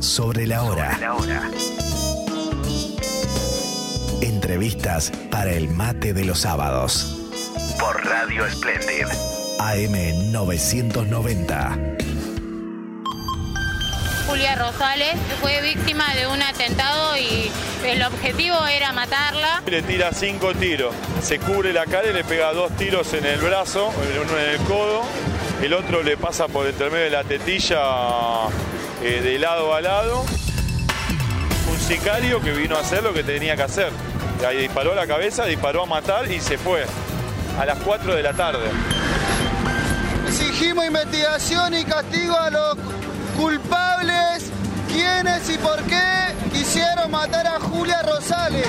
sobre la hora. Entrevistas para el mate de los sábados. Por Radio Splendid. AM 990. Julia Rosales fue víctima de un atentado y el objetivo era matarla. Le tira 5 tiros, se cubre la cara y le pega 2 tiros en el brazo, uno en el codo, el otro le pasa por el intermedio de la tetilla de lado a lado. Un sicario que vino a hacer lo que tenía que hacer. Ahí disparó a la cabeza, disparó a matar y se fue a las 4 de la tarde. Exigimos investigación y castigo a los culpables, quiénes y por qué quisieron matar a Julia Rosales.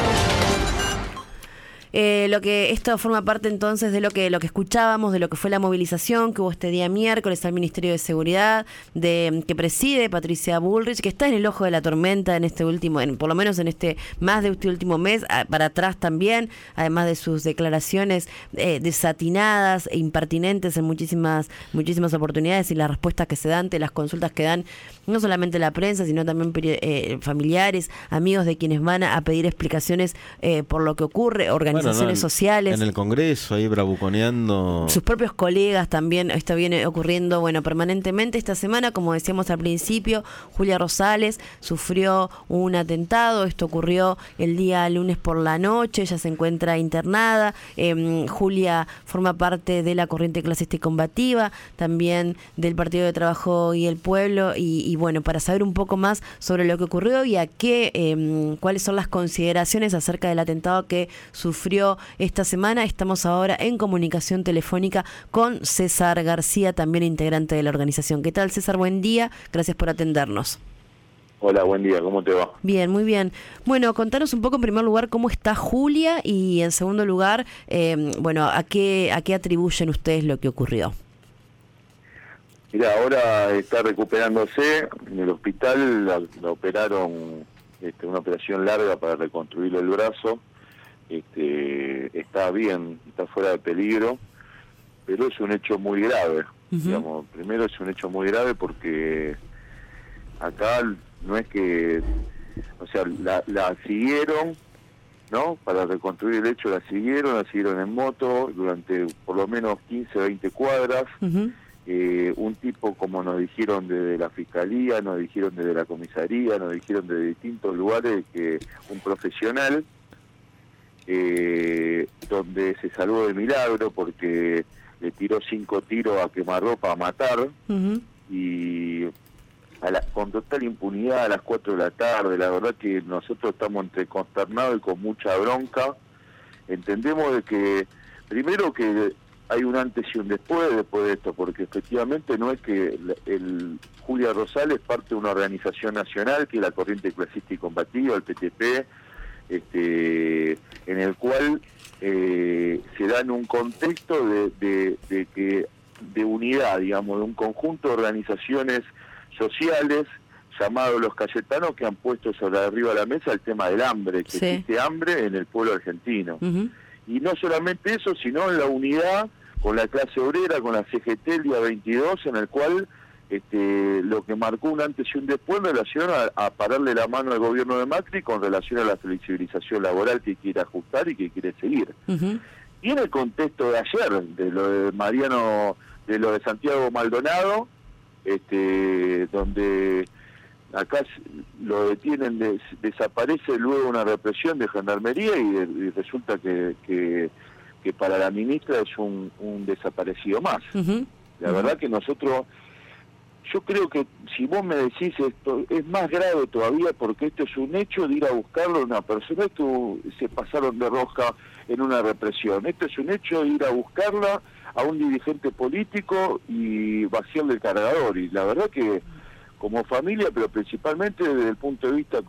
Esto forma parte entonces de lo que escuchábamos, de lo que fue la movilización que hubo este día miércoles al Ministerio de Seguridad, que preside Patricia Bullrich, que está en el ojo de la tormenta en este último, por lo menos en más de este último mes, para atrás también, además de sus declaraciones desatinadas e impertinentes en muchísimas oportunidades y las respuestas que se dan ante las consultas que dan no solamente la prensa, sino también familiares, amigos de quienes van a pedir explicaciones por lo que ocurre, organizaciones sociales. En el Congreso, ahí bravuconeando. Sus propios colegas también. Esto viene ocurriendo, permanentemente. Esta semana, como decíamos al principio, Julia Rosales sufrió un atentado. Esto ocurrió el día lunes por la noche. Ella se encuentra internada. Julia forma parte de la corriente clasista y combativa, también del Partido de Trabajo y el Pueblo. Y para saber un poco más sobre lo que ocurrió y cuáles son las consideraciones acerca del atentado que sufrió esta semana, estamos ahora en comunicación telefónica con César García, también integrante de la organización. ¿Qué tal, César? Buen día, gracias por atendernos. Hola, buen día, ¿cómo te va? Bien, muy bien. Bueno, contanos un poco en primer lugar cómo está Julia y en segundo lugar, ¿a qué atribuyen ustedes lo que ocurrió? Mira, ahora está recuperándose en el hospital, la operaron, una operación larga para reconstruirle el brazo. Está bien, está fuera de peligro, pero es un hecho muy grave. Uh-huh. Primero es un hecho muy grave porque acá no es que, la siguieron, ¿no? Para reconstruir el hecho la siguieron en moto durante por lo menos 15, 20 cuadras. Uh-huh. Un tipo, como nos dijeron desde la Fiscalía, nos dijeron desde la Comisaría, nos dijeron de distintos lugares, que un profesional, donde se salvó de milagro porque le tiró 5 tiros a quemarropa a matar. Uh-huh. Y con total impunidad a las 4 de la tarde. La verdad que nosotros estamos entre consternados y con mucha bronca. Entendemos de que primero que hay un antes y un después de esto, porque efectivamente no es que Julia Rosales parte de una organización nacional que es la Corriente Clasista y Combativa, el PTP, en el cual se da en un contexto de unidad, digamos, de un conjunto de organizaciones sociales llamados los Cayetanos, que han puesto sobre arriba de la mesa el tema del hambre, que existe hambre en el pueblo argentino. Uh-huh. Y no solamente eso, sino en la unidad con la clase obrera, con la CGT el día 22, en el cual lo que marcó un antes y un después en relación a pararle la mano al gobierno de Macri con relación a la flexibilización laboral que quiere ajustar y que quiere seguir. Uh-huh. Y en el contexto de ayer, de lo de Mariano, de lo de Santiago Maldonado, donde acá lo detienen, desaparece luego una represión de gendarmería y resulta que para la ministra es un desaparecido más. Uh-huh. La verdad que nosotros, yo creo que si vos me decís esto, es más grave todavía porque esto es un hecho de ir a buscarlo a una persona. Esto se pasaron de rosca en una represión. Esto es un hecho de ir a buscarla a un dirigente político y vaciarle el cargador. Y la verdad que como familia, pero principalmente desde el punto de vista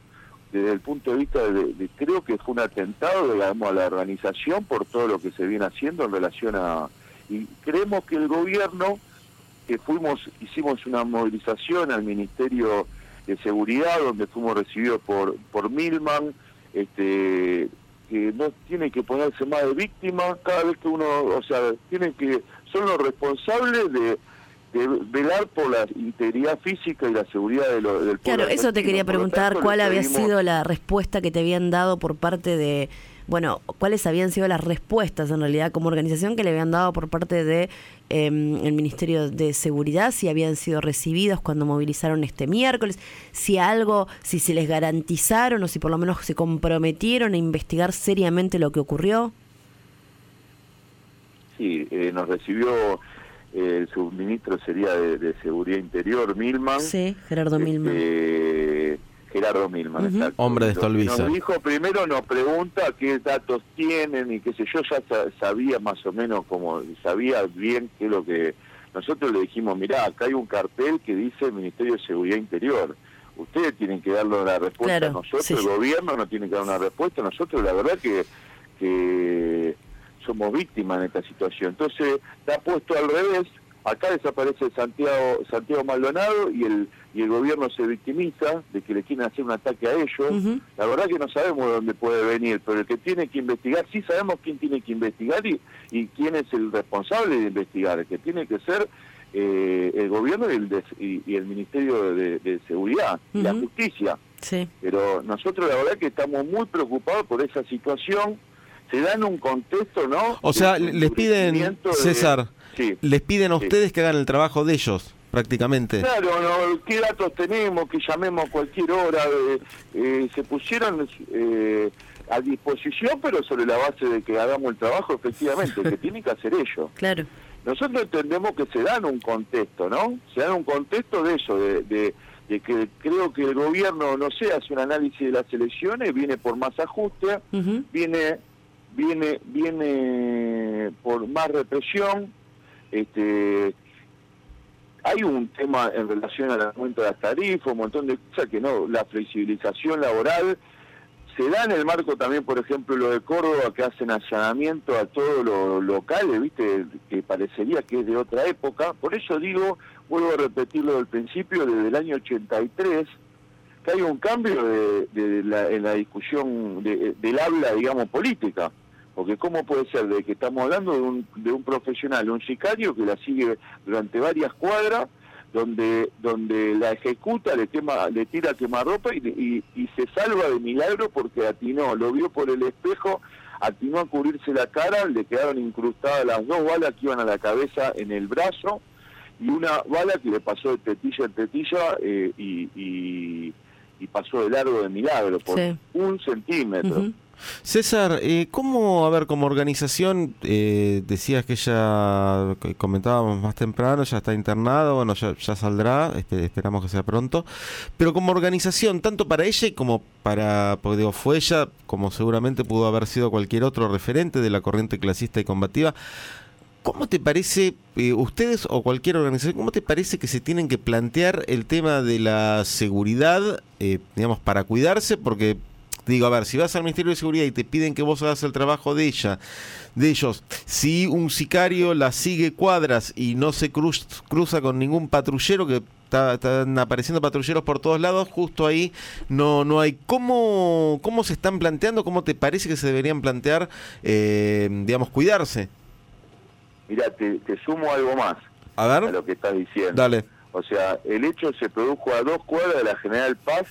de creo que fue un atentado, digamos, a la organización por todo lo que se viene haciendo en relación a... Y creemos que el gobierno, que hicimos una movilización al Ministerio de Seguridad, donde fuimos recibidos por Milman, que no tiene que ponerse más de víctima cada vez que uno, son los responsables de velar por la integridad física y la seguridad del pueblo. Claro, eso te quería preguntar, tanto, ¿cuál había sido la respuesta que te habían dado por parte de, bueno, cuáles habían sido las respuestas en realidad como organización que le habían dado por parte de el Ministerio de Seguridad, si habían sido recibidos cuando movilizaron este miércoles, si se les garantizaron o si por lo menos se comprometieron a investigar seriamente lo que ocurrió? Sí, nos recibió el subministro sería de Seguridad Interior, Milman. Sí, Gerardo Milman. Gerardo Milman, exacto. Hombre de Stolbizer. Nos dijo primero, nos pregunta qué datos tienen y qué sé yo, ya sabía más o menos, como sabía bien qué es lo que... Nosotros le dijimos, mirá, acá hay un cartel que dice Ministerio de Seguridad Interior. Ustedes tienen que darle una respuesta a nosotros, el gobierno no tiene que dar una respuesta a nosotros, la verdad que somos víctimas en esta situación. Entonces, está puesto al revés, acá desaparece Santiago Maldonado y el gobierno se victimiza de que le quieren hacer un ataque a ellos. La verdad que no sabemos de dónde puede venir, pero el que tiene que investigar, sí sabemos quién tiene que investigar y quién es el responsable de investigar. El que tiene que ser el gobierno y el Ministerio de Seguridad y la Justicia. Sí. Pero nosotros la verdad que estamos muy preocupados por esa situación. Se da en un contexto, ¿no? O sea, les piden, César, les piden a ustedes que hagan el trabajo de ellos, prácticamente. Claro, ¿no? ¿Qué datos tenemos? Que llamemos a cualquier hora. Se pusieron a disposición, pero sobre la base de que hagamos el trabajo, efectivamente, que tienen que hacer ellos. Claro. Nosotros entendemos que se da en un contexto, ¿no? Se da en un contexto de eso, de que creo que el gobierno, no sé, hace un análisis de las elecciones, viene por más ajuste, viene por más represión. Hay un tema en relación al aumento de las tarifas, un montón de cosas que no, la flexibilización laboral se da en el marco también, por ejemplo, lo de Córdoba, que hacen allanamiento a todos los locales, viste, que parecería que es de otra época. Por eso digo, vuelvo a repetirlo del principio, desde el año 83, que hay un cambio en la discusión del habla, digamos, política. Porque cómo puede ser de que estamos hablando de un profesional, un sicario que la sigue durante varias cuadras, donde la ejecuta, le tira quemarropa y se salva de milagro porque atinó, lo vio por el espejo, atinó a cubrirse la cara, le quedaron incrustadas las 2 balas que iban a la cabeza en el brazo y una bala que le pasó de tetilla en tetilla y pasó de largo de milagro por 1 centímetro. César, ¿cómo, a ver, como organización, decías que ella, comentábamos más temprano, ya está internada, bueno, ya saldrá, esperamos que sea pronto, pero como organización, tanto para ella como porque digo, fue ella, como seguramente pudo haber sido cualquier otro referente de la corriente clasista y combativa, ¿cómo te parece, ustedes o cualquier organización, cómo te parece que se tienen que plantear el tema de la seguridad, digamos, para cuidarse? Porque digo, a ver, si vas al Ministerio de Seguridad y te piden que vos hagas el trabajo de ellos, si un sicario la sigue cuadras y no se cruza con ningún patrullero, que están apareciendo patrulleros por todos lados, justo ahí no hay. ¿Cómo se están planteando? ¿Cómo te parece que se deberían plantear, digamos, cuidarse? Mirá, te sumo algo más a ver, a lo que estás diciendo. Dale. O sea, el hecho se produjo a 2 cuadras de la General Paz,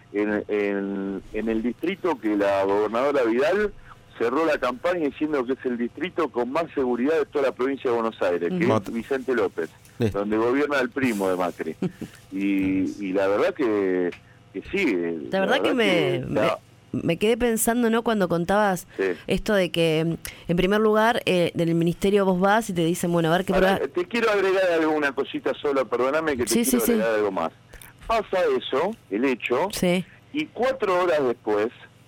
en el distrito que la gobernadora Vidal cerró la campaña diciendo que es el distrito con más seguridad de toda la provincia de Buenos Aires, que es Vicente López, donde gobierna el primo de Macri. Y la verdad que sí. La verdad que me quedé pensando, ¿no? Cuando contabas esto de que, en primer lugar, del ministerio vos vas y te dicen, bueno, a ver qué pruebas. Te quiero agregar alguna cosita solo, perdóname que te quiero agregar algo más. Pasa eso, el hecho, y 4 horas después,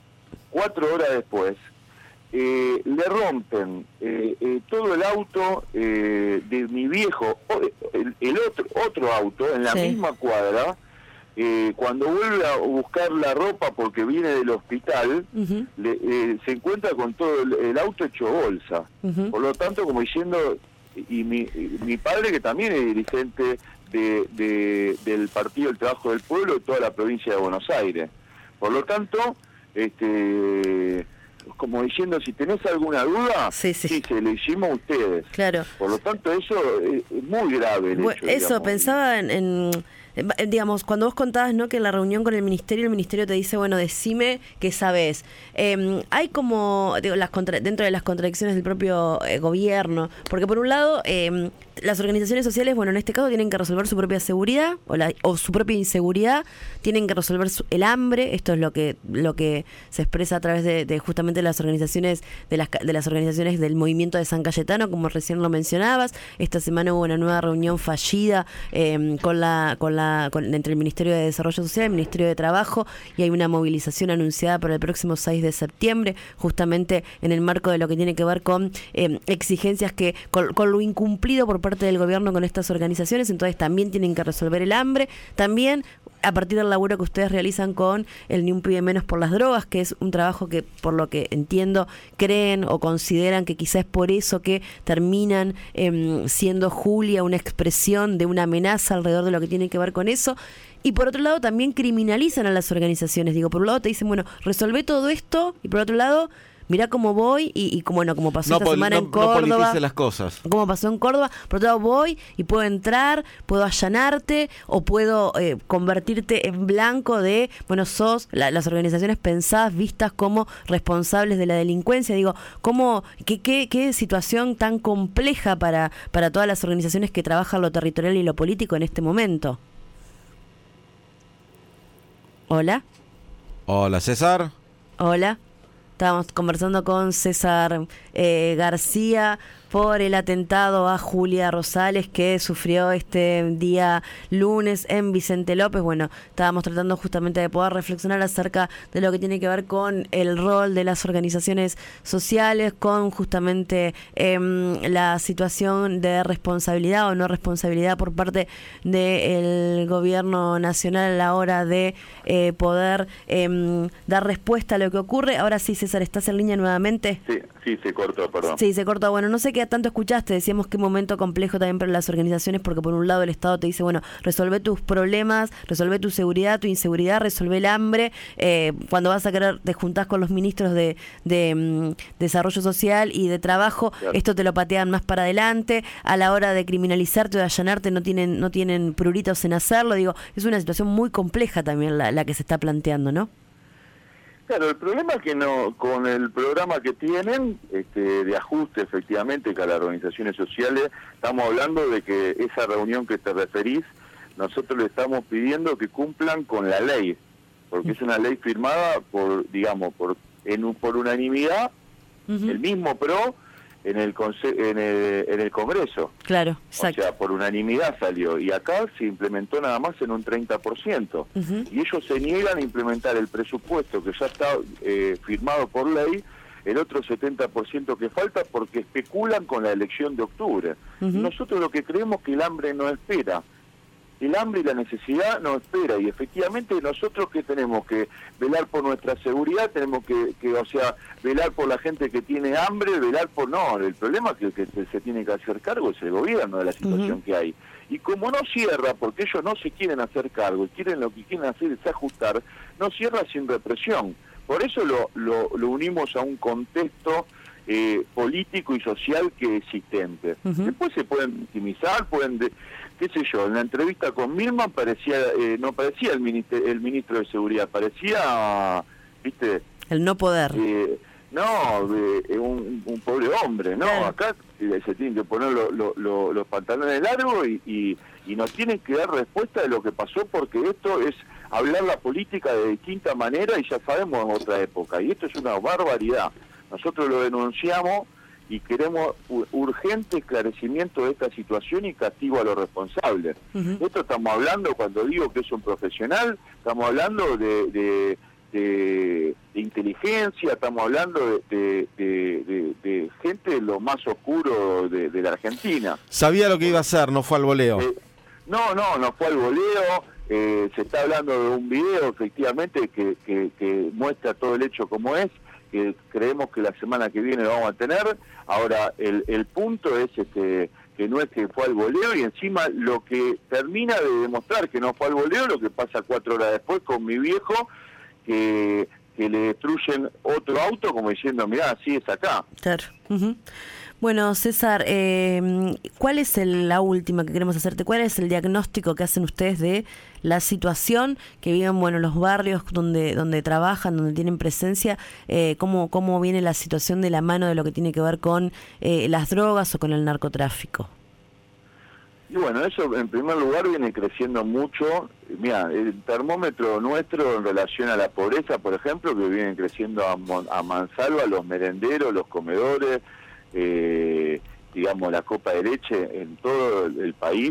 le rompen todo el auto de mi viejo, el otro auto, en la misma cuadra. Cuando vuelve a buscar la ropa porque viene del hospital, se encuentra con todo el auto hecho bolsa. Por lo tanto, como diciendo, y mi padre, que también es dirigente del Partido del Trabajo del Pueblo de toda la provincia de Buenos Aires. Por lo tanto, como diciendo, si tenés alguna duda, sí, se lo hicimos a ustedes. Claro. Por lo tanto, eso es muy grave. El hecho, eso, digamos. pensaba digamos, cuando vos contabas, ¿no?, que en la reunión con el ministerio te dice, bueno, decime qué sabés. Hay como, digo, dentro de las contradicciones del propio gobierno, porque por un lado, las organizaciones sociales, bueno, en este caso tienen que resolver su propia seguridad o su propia inseguridad, tienen que resolver el hambre. Esto es lo que se expresa a través de justamente las organizaciones de las organizaciones del movimiento de San Cayetano, como recién lo mencionabas. Esta semana hubo una nueva reunión fallida entre el Ministerio de Desarrollo Social y el Ministerio de Trabajo, y hay una movilización anunciada para el próximo 6 de septiembre, justamente en el marco de lo que tiene que ver con exigencias con lo incumplido por parte del gobierno con estas organizaciones. Entonces también tienen que resolver el hambre, también a partir del laburo que ustedes realizan con el Ni un pibe menos por las drogas, que es un trabajo que, por lo que entiendo, creen o consideran que quizás es por eso que terminan siendo Julia una expresión de una amenaza alrededor de lo que tiene que ver con eso. Y por otro lado también criminalizan a las organizaciones. Digo, por un lado te dicen, bueno, resolvé todo esto, y por otro lado, mirá cómo voy, y como pasó esta semana en Córdoba. No politice las cosas. Como pasó en Córdoba, por otro lado voy y puedo entrar, puedo allanarte, o puedo convertirte en blanco de, bueno, sos las organizaciones pensadas, vistas como responsables de la delincuencia. Digo, qué situación tan compleja para todas las organizaciones que trabajan lo territorial y lo político en este momento. Hola. Hola, César. Hola. Estábamos conversando con César García por el atentado a Julia Rosales que sufrió este día lunes en Vicente López. Bueno, estábamos tratando justamente de poder reflexionar acerca de lo que tiene que ver con el rol de las organizaciones sociales, con justamente la situación de responsabilidad o no responsabilidad por parte del gobierno nacional a la hora de poder dar respuesta a lo que ocurre. Ahora sí, César, ¿estás en línea nuevamente? Sí, se cortó, perdón. Sí, se cortó. Bueno, no sé qué tanto escuchaste. Decíamos que momento complejo también para las organizaciones, porque por un lado el Estado te dice, bueno, resolvé tus problemas, resolvé tu seguridad, tu inseguridad, resolvé el hambre. Cuando vas a querer, te juntás con los ministros de Desarrollo Social y de Trabajo, claro, esto te lo patean más para adelante. A la hora de criminalizarte o de allanarte no tienen pruritos en hacerlo. Digo, es una situación muy compleja también la que se está planteando, ¿no? Claro, el problema es que no, con el programa que tienen de ajuste, efectivamente, que a las organizaciones sociales, estamos hablando de que esa reunión que te referís, nosotros le estamos pidiendo que cumplan con la ley, porque es una ley firmada por unanimidad, el mismo PRO en el Congreso. Claro, exacto. O sea, por unanimidad salió, y acá se implementó nada más en un 30%. Y ellos se niegan a implementar el presupuesto que ya está firmado por ley, el otro 70% que falta, porque especulan con la elección de octubre. Nosotros lo que creemos que el hambre no espera. El hambre y la necesidad no espera, y efectivamente nosotros que tenemos que velar por nuestra seguridad, tenemos que velar por la gente que tiene hambre, velar por... No, el problema que se tiene que hacer cargo es el gobierno de la situación que hay. Y como no cierra, porque ellos no se quieren hacer cargo, y lo que quieren hacer es ajustar, no cierra sin represión. Por eso lo unimos a un contexto político y social que es existente. Después se pueden victimizar, qué sé yo, en la entrevista con Milman no parecía el ministro de Seguridad, parecía, ¿viste? El no poder. Un pobre hombre, ¿no? Claro. Acá se tienen que poner los pantalones largos y nos tienen que dar respuesta de lo que pasó, porque esto es hablar la política de distinta manera, y ya sabemos en otra época, y esto es una barbaridad. Nosotros lo denunciamos y queremos urgente esclarecimiento de esta situación y castigo a los responsables. Esto estamos hablando, cuando digo que es un profesional, estamos hablando de inteligencia, estamos hablando de gente de lo más oscuro de la Argentina. Sabía lo que iba a hacer, no fue al voleo. No fue al voleo. Se está hablando de un video, efectivamente, que muestra todo el hecho como es, que creemos que la semana que viene lo vamos a tener. Ahora, el punto es que no es que fue al voleo, y encima lo que termina de demostrar que no fue al voleo, lo que pasa 4 horas después con mi viejo, que que le destruyen otro auto como diciendo, mirá, así es acá. Claro. Uh-huh. Bueno, César, ¿cuál es la última que queremos hacerte? ¿Cuál es el diagnóstico que hacen ustedes de la situación que viven, bueno, los barrios donde trabajan, donde tienen presencia? ¿Cómo viene la situación de la mano de lo que tiene que ver con las drogas o con el narcotráfico? Y bueno, eso en primer lugar viene creciendo mucho. Mira, el termómetro nuestro en relación a la pobreza, por ejemplo, que viene creciendo a mansalva, los merenderos, los comedores, digamos, la copa de leche en todo el país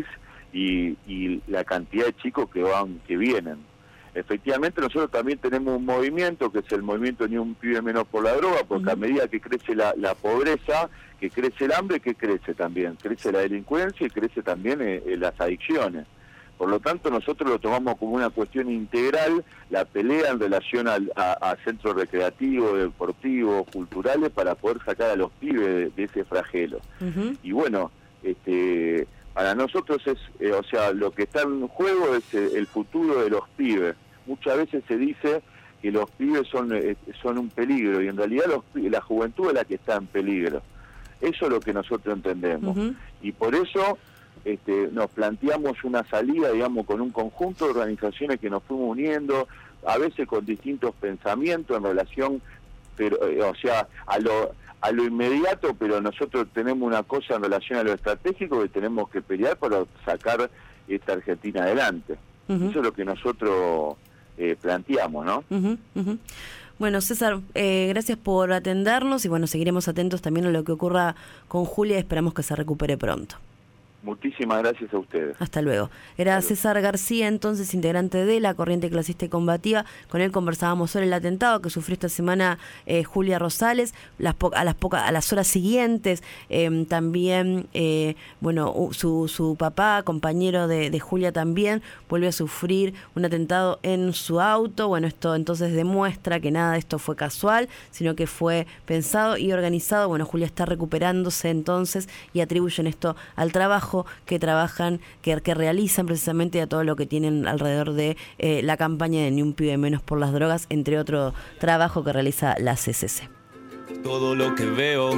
y la cantidad de chicos que vienen. Efectivamente, nosotros también tenemos un movimiento, que es el movimiento Ni un pibe menos por la droga, porque a medida que crece la pobreza, que crece el hambre, que crece también. Crece la delincuencia y crece también las adicciones. Por lo tanto, nosotros lo tomamos como una cuestión integral, la pelea en relación a centros recreativos, deportivos, culturales, para poder sacar a los pibes de ese flagelo. Uh-huh. Y bueno, para nosotros o sea, lo que está en juego es el futuro de los pibes. Muchas veces se dice que los pibes son un peligro, y en realidad la juventud es la que está en peligro. Eso es lo que nosotros entendemos. Uh-huh. Y por eso nos planteamos una salida, digamos, con un conjunto de organizaciones que nos fuimos uniendo, a veces con distintos pensamientos en relación, pero o sea, a lo inmediato, pero nosotros tenemos una cosa en relación a lo estratégico, que tenemos que pelear para sacar esta Argentina adelante. Uh-huh. Eso es lo que nosotros planteamos, ¿no? Uh-huh, uh-huh. Bueno, César, gracias por atendernos y bueno, seguiremos atentos también a lo que ocurra con Julia y esperamos que se recupere pronto. Muchísimas gracias a ustedes. Hasta luego. Era César García, entonces integrante de la Corriente Clasista y Combativa. Con él conversábamos sobre el atentado que sufrió esta semana Julia Rosales. A las horas siguientes también, bueno, su papá, compañero de Julia también, volvió a sufrir un atentado en su auto. Bueno, esto entonces demuestra que nada de esto fue casual, sino que fue pensado y organizado. Bueno, Julia está recuperándose entonces y atribuyen esto al trabajo que realizan precisamente a todo lo que tienen alrededor de la campaña de Ni un pibe menos por las drogas, entre otro trabajo que realiza la CCC. Todo lo que veo,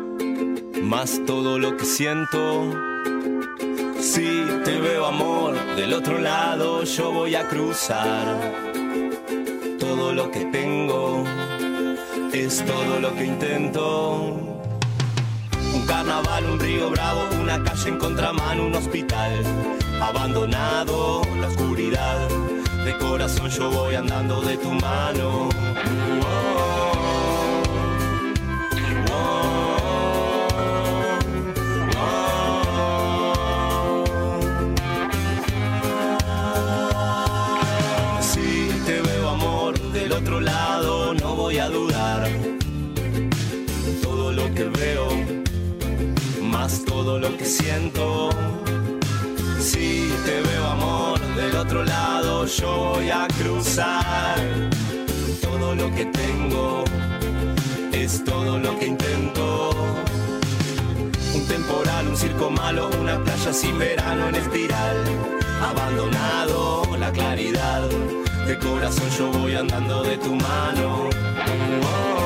más todo lo que siento. Si te veo, amor, del otro lado yo voy a cruzar. Todo lo que tengo es todo lo que intento. Un carnaval, un río bravo, una calle en contramano, un hospital abandonado, la oscuridad. De corazón yo voy andando de tu mano. Si te veo, amor, del otro lado no voy a dudar. Todo lo que veo, más todo lo que siento. Si te veo, amor, del otro lado yo voy a cruzar. Todo lo que tengo es todo lo que intento. Un temporal, un circo malo, una playa sin verano en espiral. Abandonado, la claridad. De corazón yo voy andando de tu mano. Oh.